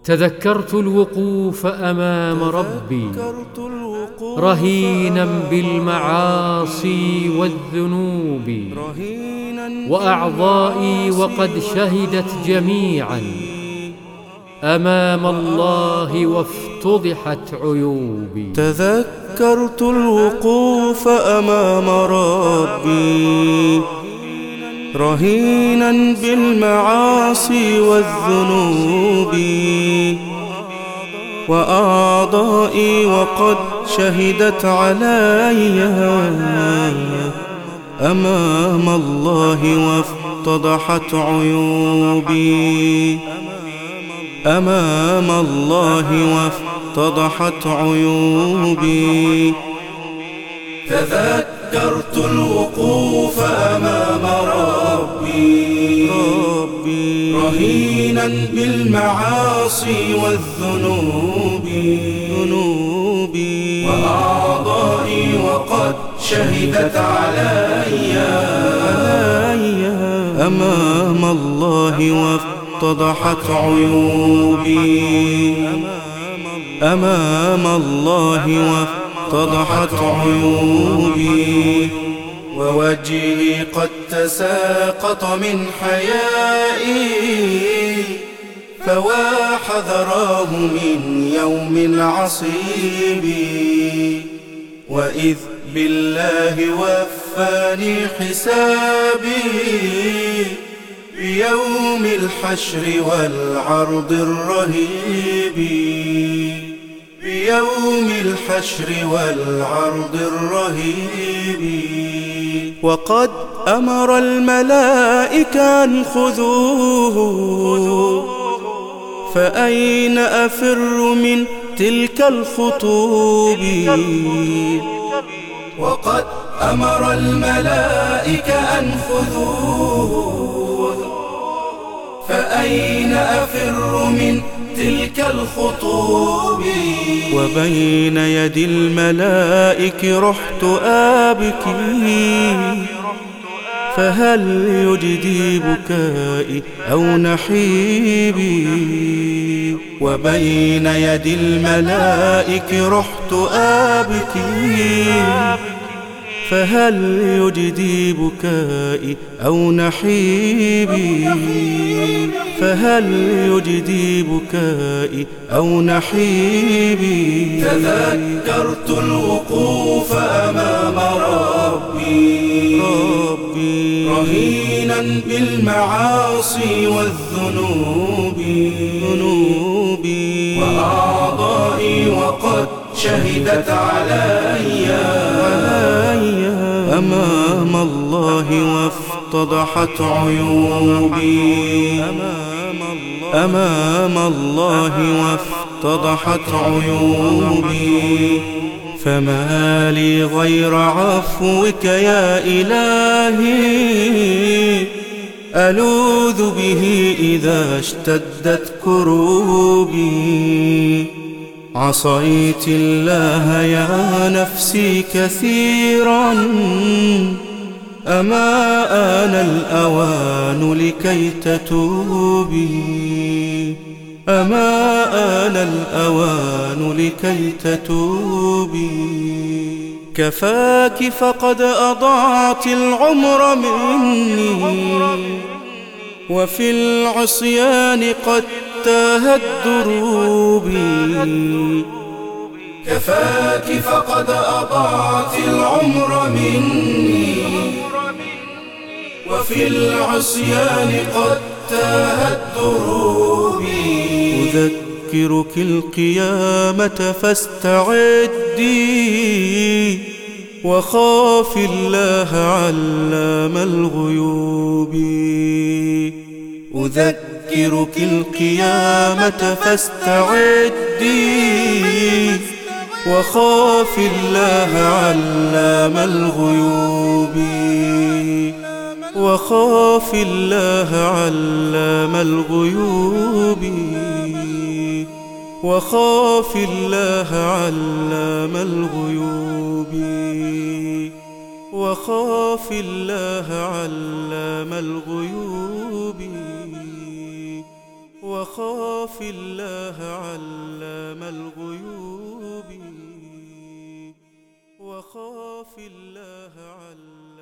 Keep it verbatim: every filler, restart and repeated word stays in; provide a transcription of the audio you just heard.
تذكرت الوقوف أمام ربي رهينا بالمعاصي والذنوب، وأعضائي وقد شهدت جميعا أمام الله وافتضحت عيوبي. تذكرت الوقوف أمام ربي رهينا بالمعاصي والذنوب، وأعضائي وقد شهدت علي أمام الله وافتضحت عيوبي، أمام الله وافتضحت عيوبي. تذكرت الوقوف أمام ربي رهينا بالمعاصي والذنوب، وأعضائي وقد شهدت علي أمام الله وافتضحت عيوبي، أمام الله وافتضحت عيوبي. ووجهي قد تساقط من حيائي، فوا حذراه من يوم العصيب، وإذ بالله وفاني حسابي بيوم الحشر والعرض الرهيب، بيوم الحشر والعرض الرهيب. وقد أمر الملائكة أن خذوه، فأين أفر من تلك الخطوب؟ وقد أمر الملائكة أن خذوه، فأين أفر من تلك الخطوب؟ وبين يدي الملائك رحت آبكي، فهل يجدي بكائي أو نحيبي؟ وبين يدي الملائك رحت آبكي، فهل يجدي بكائي أو نحيبي؟ فهل يجدي بكائي أو نحيبي؟ تذكرت الوقوف أمام ربي رهينا بالمعاصي والذنوب، وأعضائي وقد شهدت علي أمام الله وافتضحت عيوبي، أمام الله وافتضحت عيوبي. فما لي غير عفوك يا إلهي، ألوذ به إذا اشتدت كروبي. عصيت الله يا نفسي كثيرا، أما آن الأوان لكي تتوبي، أما آن الأوان لكي تتوبي. كفاك فقد أضعت العمر مني، وفي العصيان قد تاهت دروبي. كفاك فقد أضعت العمر مني، وفي العصيان قد تاهت دروبي. أذكرك القيامة فاستعدي، وخاف الله علام الغيوب. أذكرك القيامة فاستعدي، وخاف الله علام الغيوب. وخاف الله علام الغيوب، وخاف الله علام الغيوب، وخاف الله علام الغيوب. وخاف الله علام الغيوب وخاف الله علام